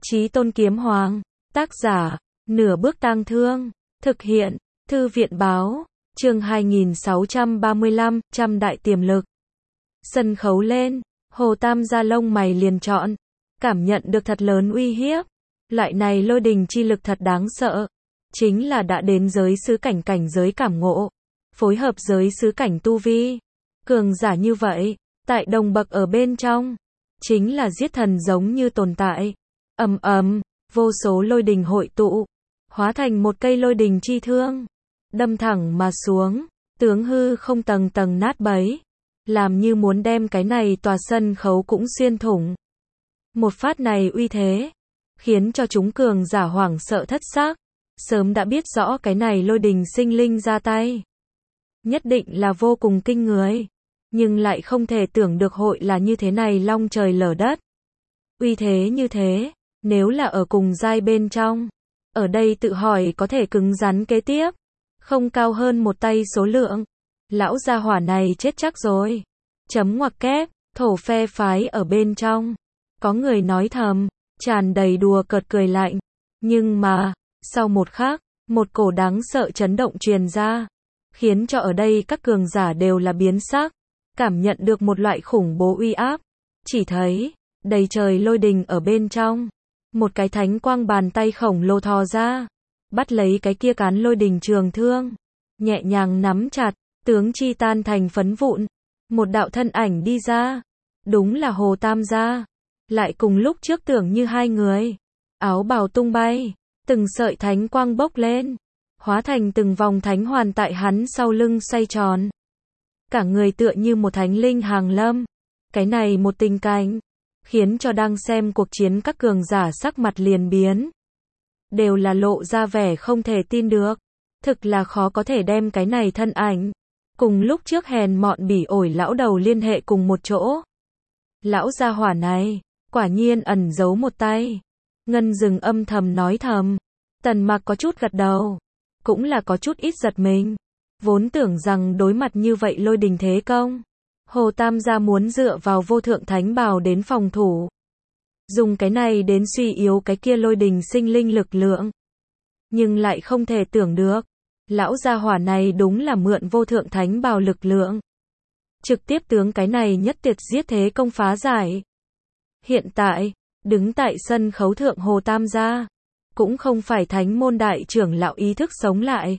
Chí Tôn Kiếm Hoàng, tác giả, Nửa Bước Tang Thương, thực hiện, Thư viện báo, chương 2635, trăm đại tiềm lực. Sân khấu lên, Hồ Tam gia lông mày liền trọn, cảm nhận được thật lớn uy hiếp. Loại này lôi đình chi lực thật đáng sợ, chính là đã đến giới xứ cảnh cảnh giới cảm ngộ, phối hợp giới xứ cảnh tu vi. Cường giả như vậy, tại đồng bậc ở bên trong, chính là giết thần giống như tồn tại. Ầm ầm, vô số lôi đình hội tụ, hóa thành một cây lôi đình chi thương, đâm thẳng mà xuống, tướng hư không tầng tầng nát bấy, làm như muốn đem cái này tòa sân khấu cũng xuyên thủng. Một phát này uy thế, khiến cho chúng cường giả hoảng sợ thất xác, sớm đã biết rõ cái này lôi đình sinh linh ra tay, nhất định là vô cùng kinh người, nhưng lại không thể tưởng được hội là như thế này long trời lở đất. Uy thế như thế, nếu là ở cùng giai bên trong, ở đây tự hỏi có thể cứng rắn kế tiếp, không cao hơn một tay số lượng. Lão gia hỏa này chết chắc rồi. Chấm ngoặc kép, thổ phe phái ở bên trong. Có người nói thầm, tràn đầy đùa cợt cười lạnh. Nhưng mà, sau một khắc, một cổ đáng sợ chấn động truyền ra, khiến cho ở đây các cường giả đều là biến sắc, cảm nhận được một loại khủng bố uy áp. Chỉ thấy, đầy trời lôi đình ở bên trong. Một cái thánh quang bàn tay khổng lồ thò ra, bắt lấy cái kia cán lôi đình trường thương, nhẹ nhàng nắm chặt, tướng chi tan thành phấn vụn. Một đạo thân ảnh đi ra, đúng là Hồ Tam gia, lại cùng lúc trước tưởng như hai người. Áo bào tung bay, từng sợi thánh quang bốc lên, hóa thành từng vòng thánh hoàn tại hắn sau lưng xoay tròn. Cả người tựa như một thánh linh hàng lâm. Cái này một tình cảnh, khiến cho đang xem cuộc chiến các cường giả sắc mặt liền biến. Đều là lộ ra vẻ không thể tin được. Thực là khó có thể đem cái này thân ảnh, cùng lúc trước hèn mọn bỉ ổi lão đầu liên hệ cùng một chỗ. Lão gia hỏa này, quả nhiên ẩn giấu một tay. Ngân Dừng âm thầm nói thầm. Tần Mặc có chút gật đầu, cũng là có chút ít giật mình. Vốn tưởng rằng đối mặt như vậy lôi đình thế công, Hồ Tam gia muốn dựa vào vô thượng thánh bào đến phòng thủ, dùng cái này đến suy yếu cái kia lôi đình sinh linh lực lượng. Nhưng lại không thể tưởng được, lão gia hỏa này đúng là mượn vô thượng thánh bào lực lượng, trực tiếp tướng cái này nhất tiệt giết thế công phá giải. Hiện tại, đứng tại sân khấu thượng Hồ Tam gia, cũng không phải thánh môn đại trưởng lão ý thức sống lại,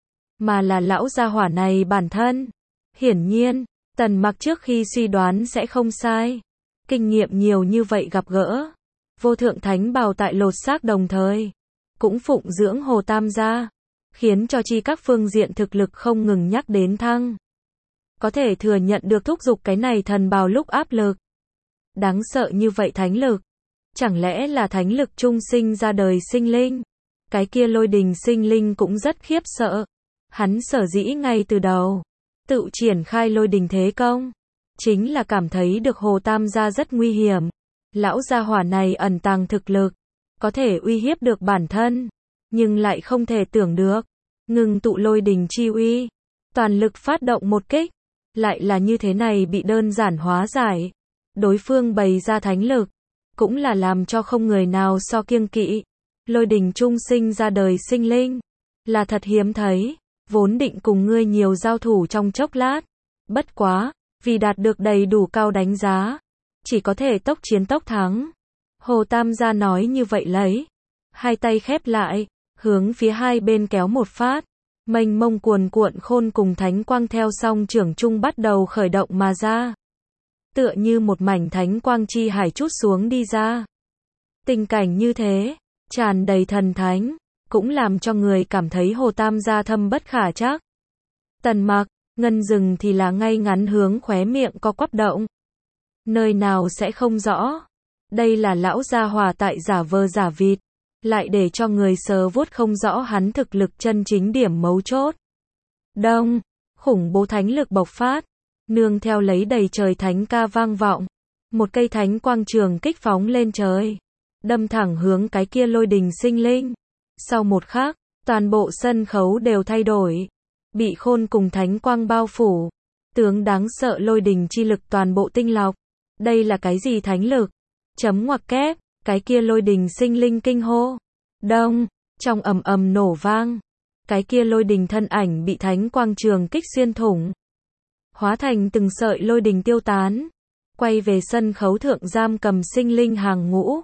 mà là lão gia hỏa này bản thân. Hiển nhiên, Tần Mặc trước khi suy đoán sẽ không sai. Kinh nghiệm nhiều như vậy gặp gỡ, vô thượng thánh bào tại lột xác đồng thời, cũng phụng dưỡng Hồ Tam gia, khiến cho chi các phương diện thực lực không ngừng nhắc đến thăng. Có thể thừa nhận được thúc giục cái này thần bào lúc áp lực. Đáng sợ như vậy thánh lực, chẳng lẽ là thánh lực trung sinh ra đời sinh linh? Cái kia lôi đình sinh linh cũng rất khiếp sợ. Hắn sở dĩ ngay từ đầu tự triển khai lôi đình thế công, chính là cảm thấy được Hồ Tam gia rất nguy hiểm. Lão gia hỏa này ẩn tàng thực lực, có thể uy hiếp được bản thân, nhưng lại không thể tưởng được, ngừng tụ lôi đình chi uy, toàn lực phát động một kích, lại là như thế này bị đơn giản hóa giải. Đối phương bày ra thánh lực, cũng là làm cho không người nào so kiêng kỵ. Lôi đình trung sinh ra đời sinh linh, là thật hiếm thấy. Vốn định cùng ngươi nhiều giao thủ trong chốc lát, bất quá, vì đạt được đầy đủ cao đánh giá, chỉ có thể tốc chiến tốc thắng. Hồ Tam gia nói như vậy lấy, hai tay khép lại, hướng phía hai bên kéo một phát, mênh mông cuồn cuộn khôn cùng thánh quang theo song trưởng trung bắt đầu khởi động mà ra. Tựa như một mảnh thánh quang chi hải trút xuống đi ra. Tình cảnh như thế, tràn đầy thần thánh, cũng làm cho người cảm thấy Hồ Tam gia thâm bất khả trắc. Tần Mặc, Ngân Dừng thì là ngay ngắn hướng khóe miệng co quắp động. Nơi nào sẽ không rõ. Đây là lão gia hỏa tại giả vờ giả vịt, lại để cho người sờ vuốt không rõ hắn thực lực chân chính điểm mấu chốt. Đông, khủng bố thánh lực bộc phát, nương theo lấy đầy trời thánh ca vang vọng. Một cây thánh quang trường kích phóng lên trời, đâm thẳng hướng cái kia lôi đình sinh linh. Sau một khắc, toàn bộ sân khấu đều thay đổi, bị khôn cùng thánh quang bao phủ, tướng đáng sợ lôi đình chi lực toàn bộ tinh lọc. Đây là cái gì thánh lực? Chấm ngoặc kép, Cái kia lôi đình sinh linh kinh hô. Đông, trong ầm ầm nổ vang. Cái kia lôi đình thân ảnh bị thánh quang trường kích xuyên thủng. Hóa thành từng sợi lôi đình tiêu tán. Quay về sân khấu thượng giam cầm sinh linh hàng ngũ.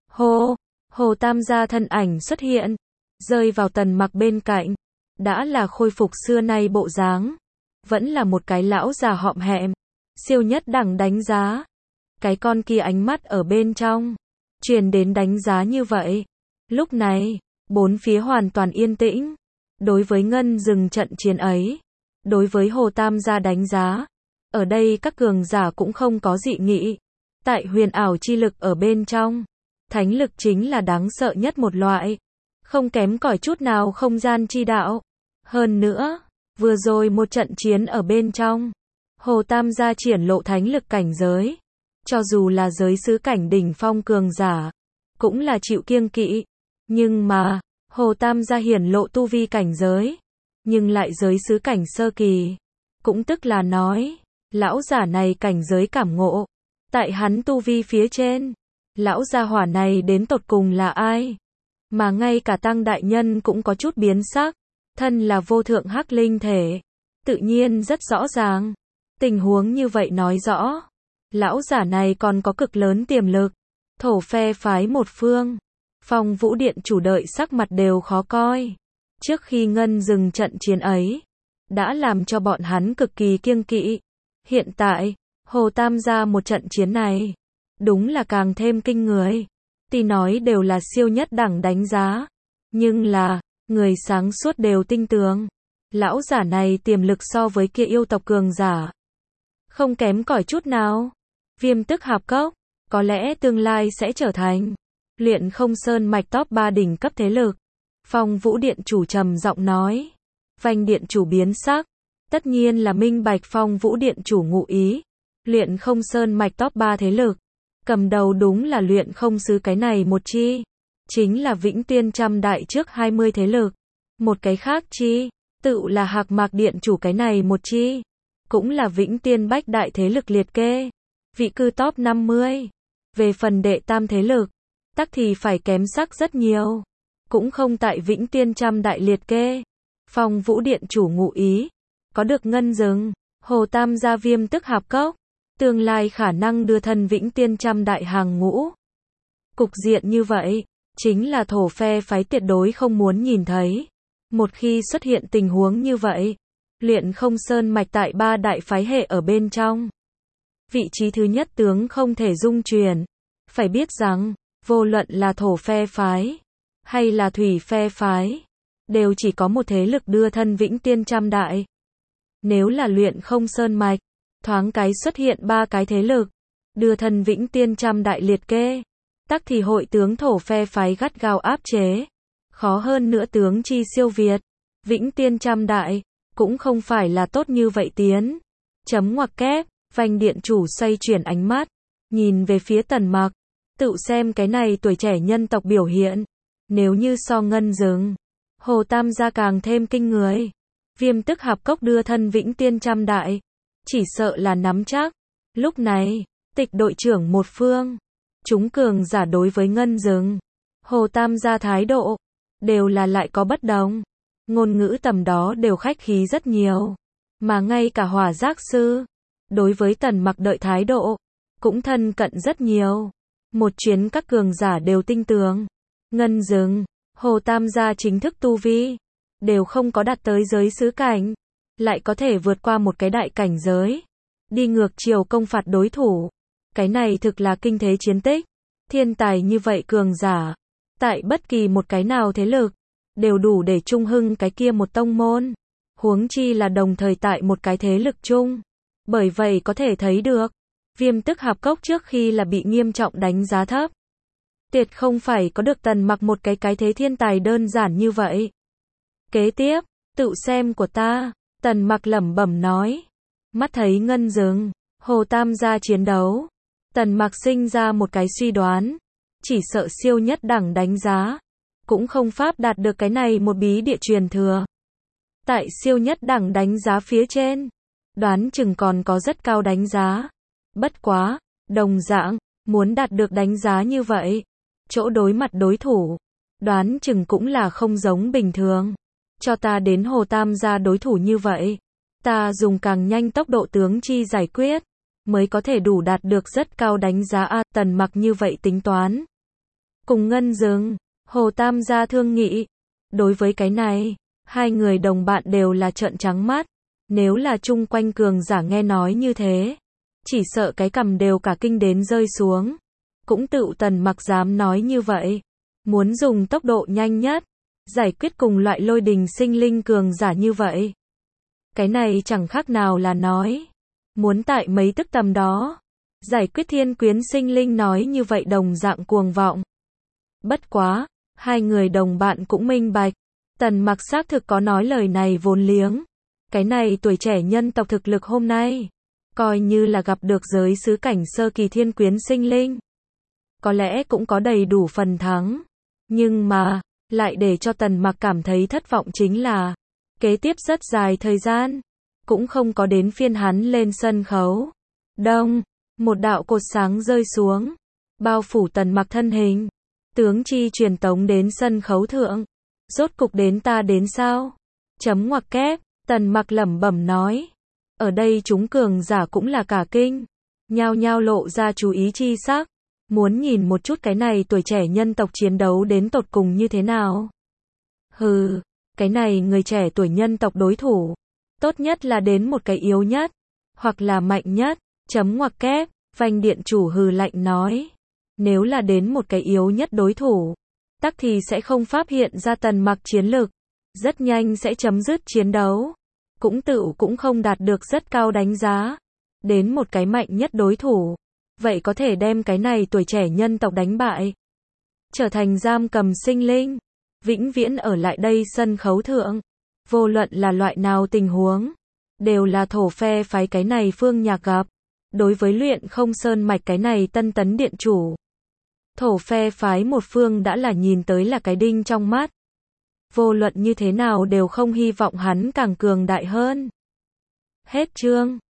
Hồ Tam gia thân ảnh xuất hiện. Rơi vào Tần Mặc bên cạnh. Đã là khôi phục xưa nay bộ dáng. Vẫn là một cái lão già họm hẹm. Siêu nhất đẳng đánh giá. Cái con kia ánh mắt ở bên trong. Truyền đến đánh giá như vậy. Lúc này, bốn phía hoàn toàn yên tĩnh. Đối với ngân rừng trận chiến ấy. Đối với Hồ Tam gia đánh giá. Ở đây các cường giả cũng không có dị nghị. Tại huyền ảo chi lực ở bên trong. Thánh lực chính là đáng sợ nhất một loại. Không kém cỏi chút nào không gian chi đạo. Hơn nữa, vừa rồi một trận chiến ở bên trong. Hồ Tam gia triển lộ thánh lực cảnh giới. Cho dù là giới sứ cảnh đỉnh phong cường giả. Cũng là chịu kiêng kỵ. Nhưng mà, Hồ Tam gia hiển lộ tu vi cảnh giới. Nhưng lại giới sứ cảnh sơ kỳ. Cũng tức là nói, lão giả này cảnh giới cảm ngộ. Tại hắn tu vi phía trên. Lão gia hỏa này đến tột cùng là ai? Mà ngay cả Tăng đại nhân cũng có chút biến sắc. Thân là vô thượng hắc linh thể. Tự nhiên rất rõ ràng. Tình huống như vậy nói rõ. Lão giả này còn có cực lớn tiềm lực. Thổ phe phái một phương. Phong Vũ Điện chủ đợi sắc mặt đều khó coi. Trước khi ngân dừng trận chiến ấy. Đã làm cho bọn hắn cực kỳ kiêng kỵ. Hiện tại, Hồ Tam gia một trận chiến này. Đúng là càng thêm kinh người. Tuy nói đều là siêu nhất đẳng đánh giá. Nhưng là, người sáng suốt đều tinh tường. Lão giả này tiềm lực so với kia yêu tộc cường giả. Không kém cỏi chút nào. Viêm tức hạp cốc. Có lẽ tương lai sẽ trở thành Luyện Không Sơn mạch top 3 đỉnh cấp thế lực. Phong Vũ Điện chủ trầm giọng nói. Vành điện chủ biến sắc. Tất nhiên là minh bạch Phong Vũ Điện chủ ngụ ý. Luyện Không Sơn mạch top 3 thế lực. Cầm đầu đúng là Luyện Không Sứ cái này một chi. Chính là Vĩnh Tiên trăm đại trước 20 thế lực. Một cái khác chi. Tự là Hạc Mạc Điện chủ cái này một chi. Cũng là Vĩnh Tiên bách đại thế lực liệt kê. Vị cư top 50. Về phần đệ tam thế lực. Tắc thì phải kém sắc rất nhiều. Cũng không tại Vĩnh Tiên trăm đại liệt kê. Phong Vũ Điện chủ ngụ ý. Có được ngân rừng. Hồ Tam gia viêm tức hạp cốc. Tương lai khả năng đưa thân Vĩnh Tiên trăm đại hàng ngũ. Cục diện như vậy. Chính là thổ phe phái tuyệt đối không muốn nhìn thấy. Một khi xuất hiện tình huống như vậy. Luyện Không Sơn mạch tại 3 đại phái hệ ở bên trong. Vị trí thứ nhất tướng không thể dung chuyển. Phải biết rằng, vô luận là thổ phe phái, hay là thủy phe phái, đều chỉ có một thế lực đưa thân Vĩnh Tiên trăm đại. Nếu là Luyện Không Sơn mạch, thoáng cái xuất hiện 3 cái thế lực, đưa thân Vĩnh Tiên trăm đại liệt kê. Tắc thì hội tướng thổ phe phái gắt gao áp chế. Khó hơn nữa tướng chi siêu việt. Vĩnh Tiên trăm đại, cũng không phải là tốt như vậy tiến. Chấm ngoặc kép, vành điện chủ xoay chuyển ánh mắt. Nhìn về phía Tần Mặc. Tự xem cái này tuổi trẻ nhân tộc biểu hiện. Nếu như so ngân rừng. Hồ Tam gia càng thêm kinh người. Viêm tức hạp cốc đưa thân Vĩnh Tiên trăm đại. Chỉ sợ là nắm chắc. Lúc này, tịch đội trưởng một phương. Chúng cường giả đối với ngân rừng. Hồ Tam gia thái độ. Đều là lại có bất đồng. Ngôn ngữ tầm đó đều khách khí rất nhiều. Mà ngay cả hỏa giác sư. Đối với Tần Mặc đợi thái độ. Cũng thân cận rất nhiều. Một chuyến các cường giả đều tinh tường. Ngân rừng. Hồ Tam gia chính thức tu vi. Đều không có đạt tới giới sứ cảnh. Lại có thể vượt qua một cái đại cảnh giới. Đi ngược chiều công phạt đối thủ. Cái này thực là kinh thế chiến tích. Thiên tài như vậy cường giả. Tại bất kỳ một cái nào thế lực. Đều đủ để trung hưng cái kia một tông môn. Huống chi là đồng thời tại một cái thế lực chung. Bởi vậy có thể thấy được. Viêm tức hạp cốc trước khi là bị nghiêm trọng đánh giá thấp. Tuyệt không phải có được Tần Mặc một cái thế thiên tài đơn giản như vậy. Kế tiếp, tự xem của ta. Tần Mặc lẩm bẩm nói. Mắt thấy ngân rừng. Hồ Tam gia chiến đấu. Tần Mặc sinh ra một cái suy đoán. Chỉ sợ siêu nhất đẳng đánh giá. Cũng không pháp đạt được cái này một bí địa truyền thừa. Tại siêu nhất đẳng đánh giá phía trên. Đoán chừng còn có rất cao đánh giá. Bất quá, đồng dạng, muốn đạt được đánh giá như vậy. chỗ đối mặt đối thủ, đoán chừng cũng là không giống bình thường. Cho ta đến Hồ Tam gia đối thủ như vậy, ta dùng càng nhanh tốc độ tướng chi giải quyết, mới có thể đủ đạt được rất cao đánh giá a. Tần Mặc như vậy tính toán. Cùng Ngân Dừng, Hồ Tam gia thương nghị. Đối với cái này, hai người đồng bạn đều là trợn trắng mắt. Nếu là chung quanh cường giả nghe nói như thế, chỉ sợ cái cằm đều cả kinh đến rơi xuống. Cũng tự Tần Mặc dám nói như vậy, muốn dùng tốc độ nhanh nhất giải quyết cùng loại lôi đình sinh linh cường giả như vậy. Cái này chẳng khác nào là nói muốn tại mấy tức tầm đó giải quyết thiên quyến sinh linh, nói như vậy đồng dạng cuồng vọng. Bất quá, hai người đồng bạn cũng minh bạch, Tần Mặc xác thực có nói lời này vốn liếng. Cái này tuổi trẻ nhân tộc thực lực hôm nay, coi như là gặp được giới xứ cảnh sơ kỳ thiên quyến sinh linh, có lẽ cũng có đầy đủ phần thắng. Nhưng mà, lại để cho Tần Mặc cảm thấy thất vọng chính là, kế tiếp rất dài thời gian, cũng không có đến phiên hắn lên sân khấu. Đông, một đạo cột sáng rơi xuống, bao phủ Tần Mặc thân hình, tướng chi truyền tống đến sân khấu thượng. Rốt cục đến ta đến sao? Chấm ngoặc kép, Tần Mặc lẩm bẩm nói. Ở đây chúng cường giả cũng là cả kinh, nhao nhao lộ ra chú ý chi sắc, muốn nhìn một chút cái này tuổi trẻ nhân tộc chiến đấu đến tột cùng như thế nào. Hừ, cái này người trẻ tuổi nhân tộc đối thủ, tốt nhất là đến một cái yếu nhất, hoặc là mạnh nhất. Chấm ngoặc kép, Vành điện chủ hừ lạnh nói. Nếu là đến một cái yếu nhất đối thủ, tắc thì sẽ không phát hiện ra Tần Mặc chiến lực, rất nhanh sẽ chấm dứt chiến đấu. Cũng không đạt được rất cao đánh giá. Đến một cái mạnh nhất đối thủ, vậy có thể đem cái này tuổi trẻ nhân tộc đánh bại, trở thành giam cầm sinh linh, vĩnh viễn ở lại đây sân khấu thượng. Vô luận là loại nào tình huống, đều là thổ phe phái cái này Phương Nhạc gặp. Đối với Luyện Không Sơn Mạch cái này Tân Tấn điện chủ, thổ phe phái một phương đã là nhìn tới là cái đinh trong mắt. Vô luận như thế nào đều không hy vọng hắn càng cường đại hơn. Hết chương.